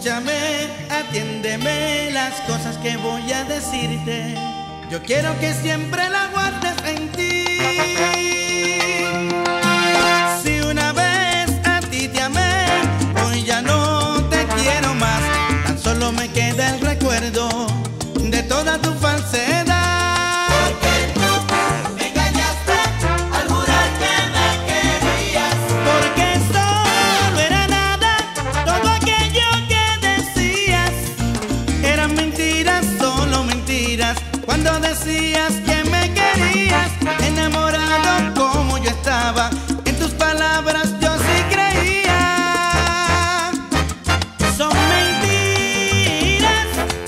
Escúchame, atiéndeme las cosas que voy a decirte. Yo quiero que siempre la guardes en ti. Si una vez a ti te amé, hoy ya no te quiero más. Tan solo me queda el recuerdo de toda tu falsedad. Cuando decías que me querías, enamorado como yo estaba, en tus palabras yo sí creía. Son mentiras,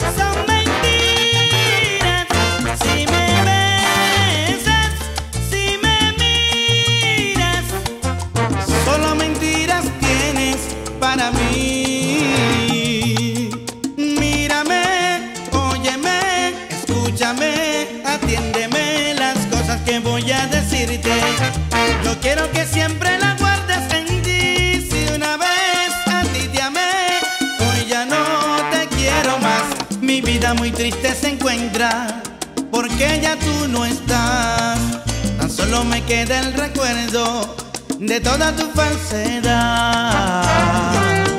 si me besas, si me miras, solo mentiras tienes para mí. Escúchame, atiéndeme las cosas que voy a decirte. Yo quiero que siempre la guardes en ti. Si una vez a ti te amé, hoy ya no te quiero más. Mi vida muy triste se encuentra porque ya tú no estás. Tan solo me queda el recuerdo de toda tu falsedad.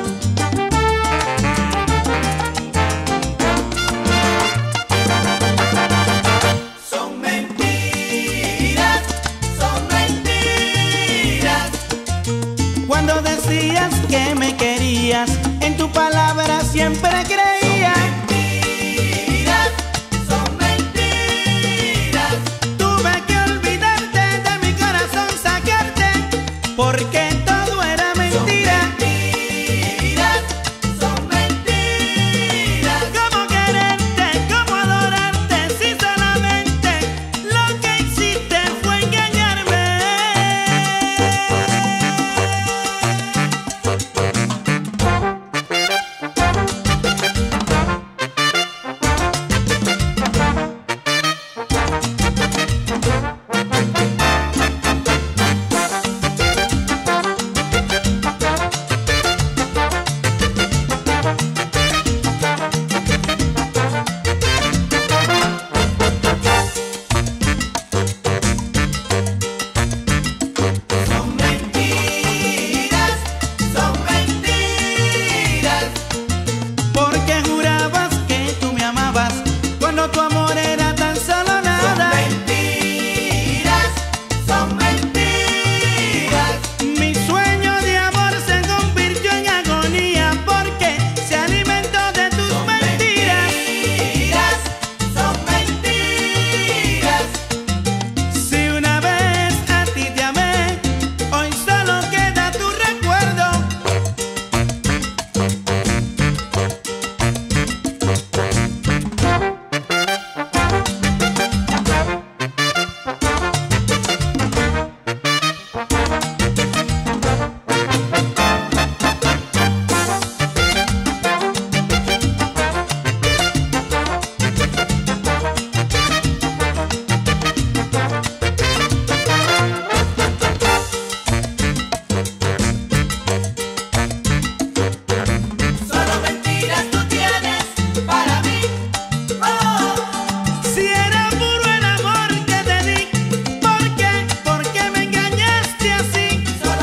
Cuando decías que me querías, en tu palabra siempre creía. Son mentiras. Tuve que olvidarte de mi corazón, sacarte, porque todo era mentira. Son mentiras. ¿Cómo quererte, cómo adorarte, si solamente lo que hiciste fue engañarme? Tu amor era tan solo nada. Son mentiras. Mi sueño de amor se convirtió en agonía porque se alimentó de tus mentiras. Son mentiras. Si una vez a ti te amé, hoy solo queda tu recuerdo.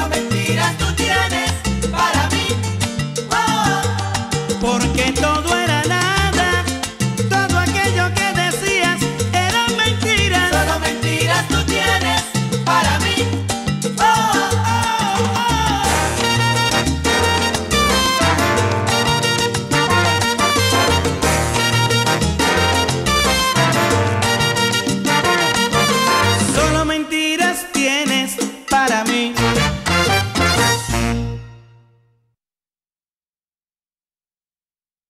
Porque todo era